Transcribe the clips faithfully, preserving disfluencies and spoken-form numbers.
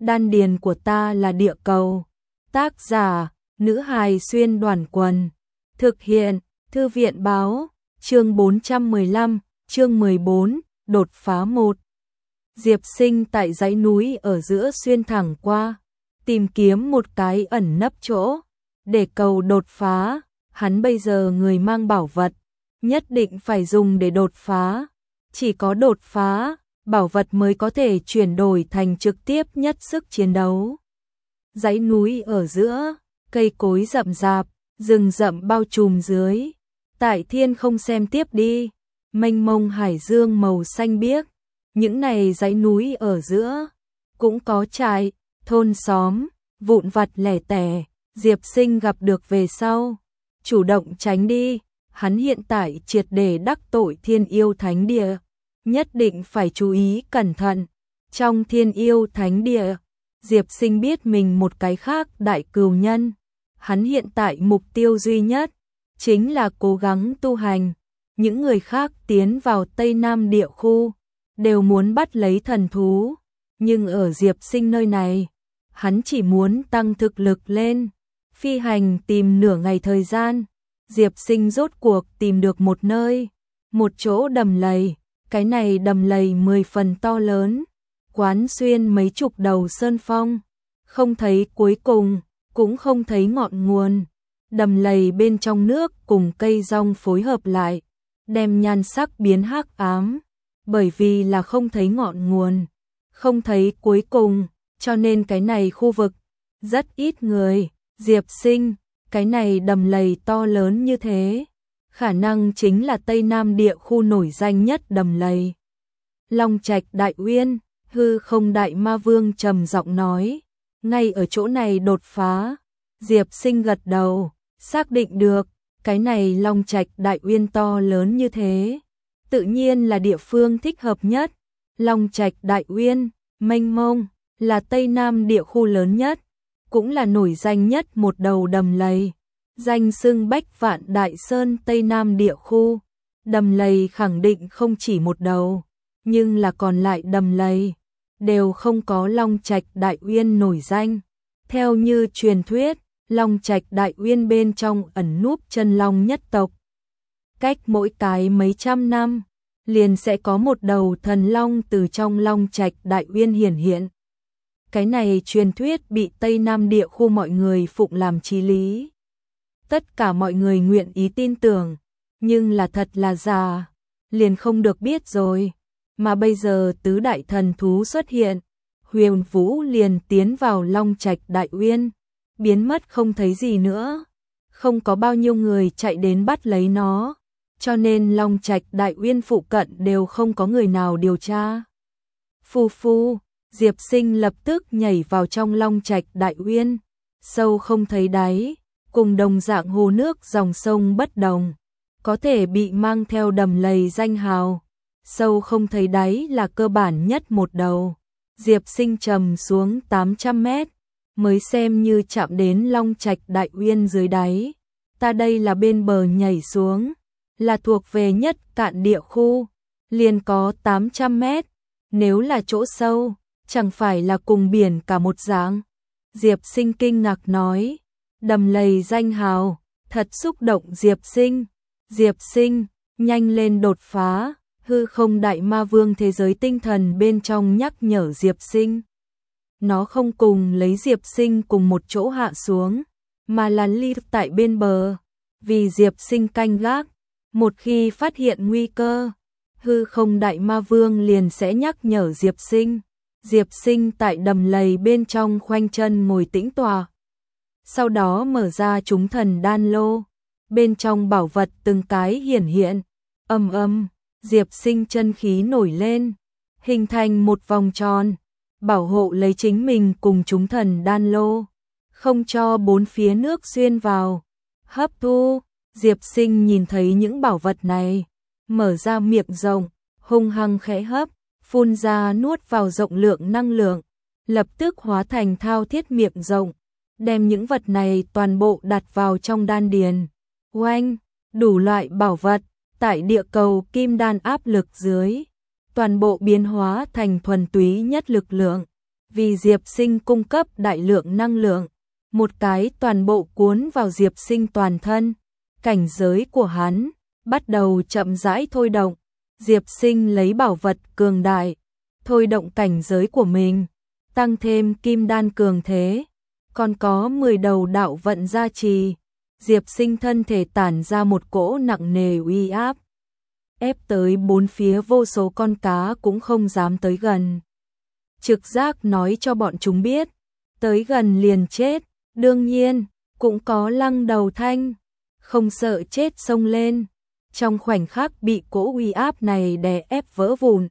Đan điền của ta là địa cầu. Tác giả, nữ hài xuyên đoàn quần. Thực hiện, thư viện báo, chương bốn trăm mười lăm, chương mười bốn, đột phá một. Diệp Sinh tại dãy núi ở giữa xuyên thẳng qua, tìm kiếm một cái ẩn nấp chỗ, để cầu đột phá. Hắn bây giờ người mang bảo vật, nhất định phải dùng để đột phá. Chỉ có đột phá, bảo vật mới có thể chuyển đổi thành trực tiếp nhất sức chiến đấu. Dãy núi ở giữa, cây cối rậm rạp, rừng rậm bao trùm dưới. Tại thiên không xem tiếp đi, mênh mông hải dương màu xanh biếc. Những này dãy núi ở giữa, cũng có trại, thôn xóm, vụn vặt lẻ tẻ. Diệp Sinh gặp được về sau, chủ động tránh đi. Hắn hiện tại triệt để đắc tội Thiên Yêu Thánh Địa, nhất định phải chú ý cẩn thận. Trong Thiên Yêu Thánh Địa, Diệp Sinh biết mình một cái khác đại cừu nhân. Hắn hiện tại mục tiêu duy nhất chính là cố gắng tu hành. Những người khác tiến vào Tây Nam địa khu đều muốn bắt lấy thần thú, nhưng ở Diệp Sinh nơi này, hắn chỉ muốn tăng thực lực lên. Phi hành tìm nửa ngày thời gian, Diệp Sinh rốt cuộc tìm được một nơi, một chỗ đầm lầy. Cái này đầm lầy mười phần to lớn, quán xuyên mấy chục đầu sơn phong, không thấy cuối cùng, cũng không thấy ngọn nguồn. Đầm lầy bên trong nước cùng cây rong phối hợp lại, đem nhan sắc biến hắc ám, bởi vì là không thấy ngọn nguồn, không thấy cuối cùng, cho nên cái này khu vực rất ít người. Diệp Sinh, cái này đầm lầy to lớn như thế, khả năng chính là Tây Nam địa khu nổi danh nhất đầm lầy. Long Trạch Đại Uyên, hư không đại ma vương trầm giọng nói, ngay ở chỗ này đột phá. Diệp Sinh gật đầu, xác định được, cái này Long Trạch Đại Uyên to lớn như thế, tự nhiên là địa phương thích hợp nhất. Long Trạch Đại Uyên, mênh mông, là Tây Nam địa khu lớn nhất, cũng là nổi danh nhất một đầu đầm lầy. Danh xưng Bách Vạn Đại Sơn Tây Nam địa khu, đầm lầy khẳng định không chỉ một đầu, nhưng là còn lại đầm lầy đều không có Long Trạch Đại Uyên nổi danh. Theo như truyền thuyết, Long Trạch Đại Uyên bên trong ẩn núp chân long nhất tộc. Cách mỗi cái mấy trăm năm, liền sẽ có một đầu thần long từ trong Long Trạch Đại Uyên hiển hiện. Cái này truyền thuyết bị Tây Nam địa khu mọi người phụng làm chí lý. Tất cả mọi người nguyện ý tin tưởng, nhưng là thật là giả, liền không được biết rồi. Mà bây giờ tứ đại thần thú xuất hiện, Huyền Vũ liền tiến vào Long Trạch Đại Uyên, biến mất không thấy gì nữa. Không có bao nhiêu người chạy đến bắt lấy nó, cho nên Long Trạch Đại Uyên phụ cận đều không có người nào điều tra. Phu phu, Diệp Sinh lập tức nhảy vào trong Long Trạch Đại Uyên, sâu không thấy đáy, cùng đồng dạng hồ nước dòng sông bất đồng, có thể bị mang theo đầm lầy danh hào. Sâu không thấy đáy là cơ bản nhất một đầu. Diệp Sinh trầm xuống tám trăm mét, mới xem như chạm đến Long Trạch Đại Uyên dưới đáy. Ta đây là bên bờ nhảy xuống, là thuộc về nhất cạn địa khu, liền có tám trăm mét. Nếu là chỗ sâu, chẳng phải là cùng biển cả một dạng. Diệp Sinh kinh ngạc nói, đầm lầy danh hào, thật xúc động Diệp Sinh. Diệp Sinh, nhanh lên đột phá. Hư không đại ma vương thế giới tinh thần bên trong nhắc nhở Diệp Sinh. Nó không cùng lấy Diệp Sinh cùng một chỗ hạ xuống, mà là ly tại bên bờ, vì Diệp Sinh canh gác. Một khi phát hiện nguy cơ, hư không đại ma vương liền sẽ nhắc nhở Diệp Sinh. Diệp Sinh tại đầm lầy bên trong khoanh chân ngồi tĩnh tọa. Sau đó mở ra chúng thần đan lô, bên trong bảo vật từng cái hiển hiện. Âm âm, Diệp Sinh chân khí nổi lên, hình thành một vòng tròn, bảo hộ lấy chính mình cùng chúng thần đan lô, không cho bốn phía nước xuyên vào. Hấp thu, Diệp Sinh nhìn thấy những bảo vật này, mở ra miệng rộng, hung hăng khẽ hấp, phun ra nuốt vào rộng lượng năng lượng, lập tức hóa thành thao thiết miệng rộng, đem những vật này toàn bộ đặt vào trong đan điền. Oanh, đủ loại bảo vật tại địa cầu kim đan áp lực dưới, toàn bộ biến hóa thành thuần túy nhất lực lượng. vì Diệp Sinh cung cấp đại lượng năng lượng, một cái toàn bộ cuốn vào Diệp Sinh toàn thân, cảnh giới của hắn bắt đầu chậm rãi thôi động. Diệp Sinh lấy bảo vật cường đại, thôi động cảnh giới của mình, tăng thêm kim đan cường thế, còn có mười đầu đạo vận gia trì. Diệp Sinh thân thể tản ra một cỗ nặng nề uy áp, ép tới bốn phía vô số con cá cũng không dám tới gần. Trực giác nói cho bọn chúng biết, tới gần liền chết. Đương nhiên, cũng có Lăng Đầu Thanh, không sợ chết xông lên, trong khoảnh khắc bị cỗ uy áp này đè ép vỡ vụn,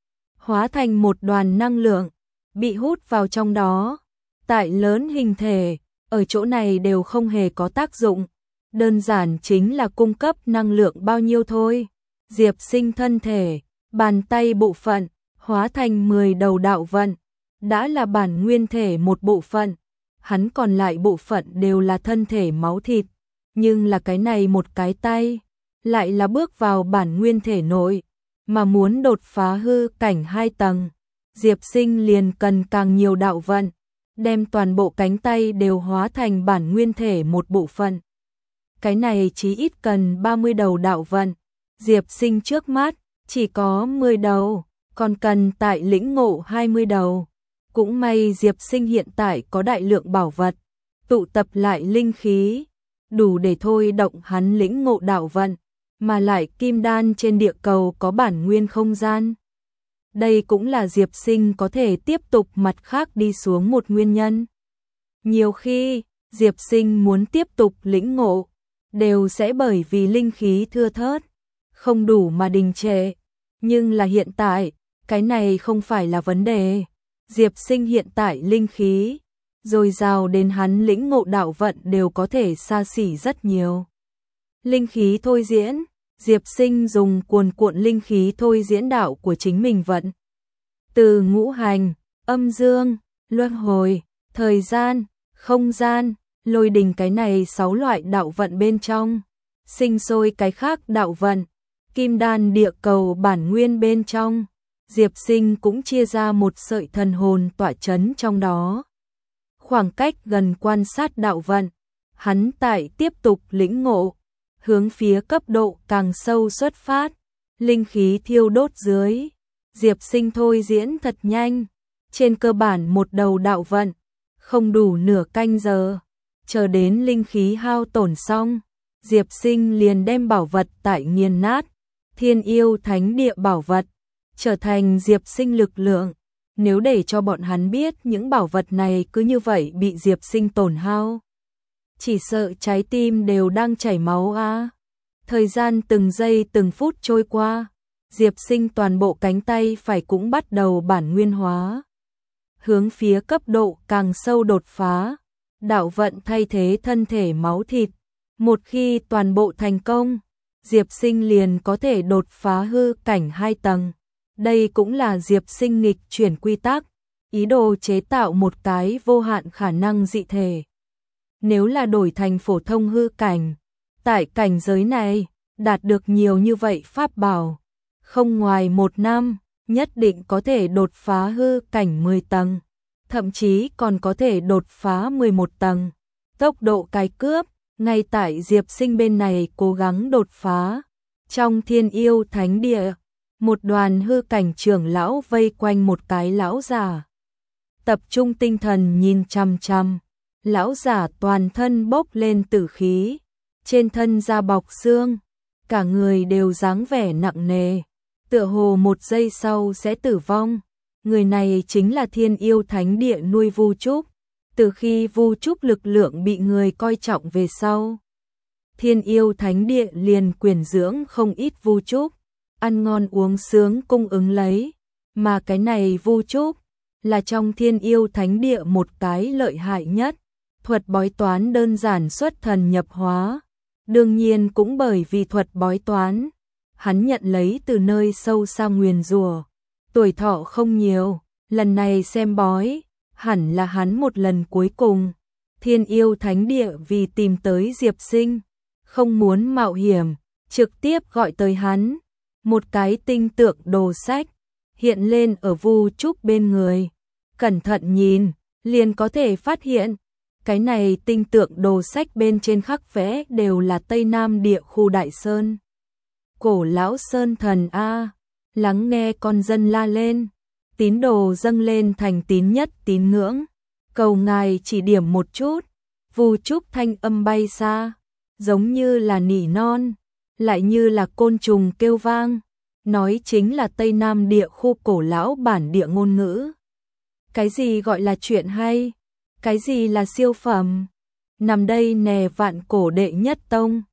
hóa thành một đoàn năng lượng, bị hút vào trong đó. Tại lớn hình thể, ở chỗ này đều không hề có tác dụng, đơn giản chính là cung cấp năng lượng bao nhiêu thôi. Diệp Sinh thân thể, bàn tay bộ phận, hóa thành mười đầu đạo vận, đã là bản nguyên thể một bộ phận, hắn còn lại bộ phận đều là thân thể máu thịt, nhưng là cái này một cái tay, lại là bước vào bản nguyên thể nội, mà muốn đột phá hư cảnh hai tầng, Diệp Sinh liền cần càng nhiều đạo vận, đem toàn bộ cánh tay đều hóa thành bản nguyên thể một bộ phận. Cái này chí ít cần ba mươi đầu đạo vận, Diệp Sinh trước mắt chỉ có mười đầu, còn cần tại lĩnh ngộ hai mươi đầu. Cũng may Diệp Sinh hiện tại có đại lượng bảo vật, tụ tập lại linh khí, đủ để thôi động hắn lĩnh ngộ đạo vận, mà lại kim đan trên địa cầu có bản nguyên không gian. Đây cũng là Diệp Sinh có thể tiếp tục mặt khác đi xuống một nguyên nhân. Nhiều khi, Diệp Sinh muốn tiếp tục lĩnh ngộ, đều sẽ bởi vì linh khí thưa thớt, không đủ mà đình trệ. Nhưng là hiện tại, cái này không phải là vấn đề. Diệp Sinh hiện tại linh khí, dồi dào đến hắn lĩnh ngộ đạo vận đều có thể xa xỉ rất nhiều. Linh khí thôi diễn, Diệp Sinh dùng cuồn cuộn linh khí thôi diễn đạo của chính mình vận. Từ ngũ hành, âm dương, luân hồi, thời gian, không gian, lôi đình cái này sáu loại đạo vận bên trong, sinh sôi cái khác đạo vận, kim đan địa cầu bản nguyên bên trong. Diệp Sinh cũng chia ra một sợi thần hồn tỏa chấn trong đó. Khoảng cách gần quan sát đạo vận, hắn tại tiếp tục lĩnh ngộ, hướng phía cấp độ càng sâu xuất phát, linh khí thiêu đốt dưới. Diệp Sinh thôi diễn thật nhanh, trên cơ bản một đầu đạo vận, không đủ nửa canh giờ, chờ đến linh khí hao tổn xong, Diệp Sinh liền đem bảo vật tại nghiền nát, Thiên Yêu Thánh Địa bảo vật, trở thành Diệp Sinh lực lượng. Nếu để cho bọn hắn biết những bảo vật này cứ như vậy bị Diệp Sinh tổn hao, chỉ sợ trái tim đều đang chảy máu a. À. Thời gian từng giây từng phút trôi qua, Diệp Sinh toàn bộ cánh tay phải cũng bắt đầu bản nguyên hóa, hướng phía cấp độ càng sâu đột phá, đạo vận thay thế thân thể máu thịt. Một khi toàn bộ thành công, Diệp Sinh liền có thể đột phá hư cảnh hai tầng. Đây cũng là Diệp Sinh nghịch chuyển quy tắc, ý đồ chế tạo một cái vô hạn khả năng dị thể. Nếu là đổi thành phổ thông hư cảnh, tại cảnh giới này, đạt được nhiều như vậy pháp bảo, không ngoài một năm, nhất định có thể đột phá hư cảnh mười tầng, thậm chí còn có thể đột phá mười một tầng. Tốc độ cái cướp, ngay tại Diệp Sinh bên này cố gắng đột phá. Trong Thiên Yêu Thánh Địa, một đoàn hư cảnh trưởng lão vây quanh một cái lão già, tập trung tinh thần nhìn chằm chằm. Lão giả toàn thân bốc lên tử khí, trên thân da bọc xương, cả người đều dáng vẻ nặng nề, tựa hồ một giây sau sẽ tử vong. Người này chính là Thiên Yêu Thánh Địa nuôi Vu Trúc. Từ khi Vu Trúc lực lượng bị người coi trọng về sau, Thiên Yêu Thánh Địa liền quyền dưỡng không ít Vu Trúc, ăn ngon uống sướng cung ứng lấy, mà cái này Vu Trúc là trong Thiên Yêu Thánh Địa một cái lợi hại nhất, thuật bói toán đơn giản xuất thần nhập hóa. Đương nhiên cũng bởi vì thuật bói toán, hắn nhận lấy từ nơi sâu xa nguyền rủa, tuổi thọ không nhiều, lần này xem bói, hẳn là hắn một lần cuối cùng. Thiên Yêu Thánh Địa vì tìm tới Diệp Sinh, không muốn mạo hiểm, trực tiếp gọi tới hắn. Một cái tinh tượng đồ sách hiện lên ở Vu Trúc bên người, cẩn thận nhìn, liền có thể phát hiện, cái này tinh tượng đồ sách bên trên khắc vẽ đều là Tây Nam địa khu Đại Sơn. Cổ lão Sơn Thần a, lắng nghe con dân la lên, tín đồ dâng lên thành tín nhất tín ngưỡng, cầu ngài chỉ điểm một chút, vù trúc thanh âm bay xa, giống như là nỉ non, lại như là côn trùng kêu vang, nói chính là Tây Nam địa khu cổ lão bản địa ngôn ngữ. Cái gì gọi là chuyện hay? Cái gì là siêu phẩm? Nằm đây nè vạn cổ đệ nhất tông.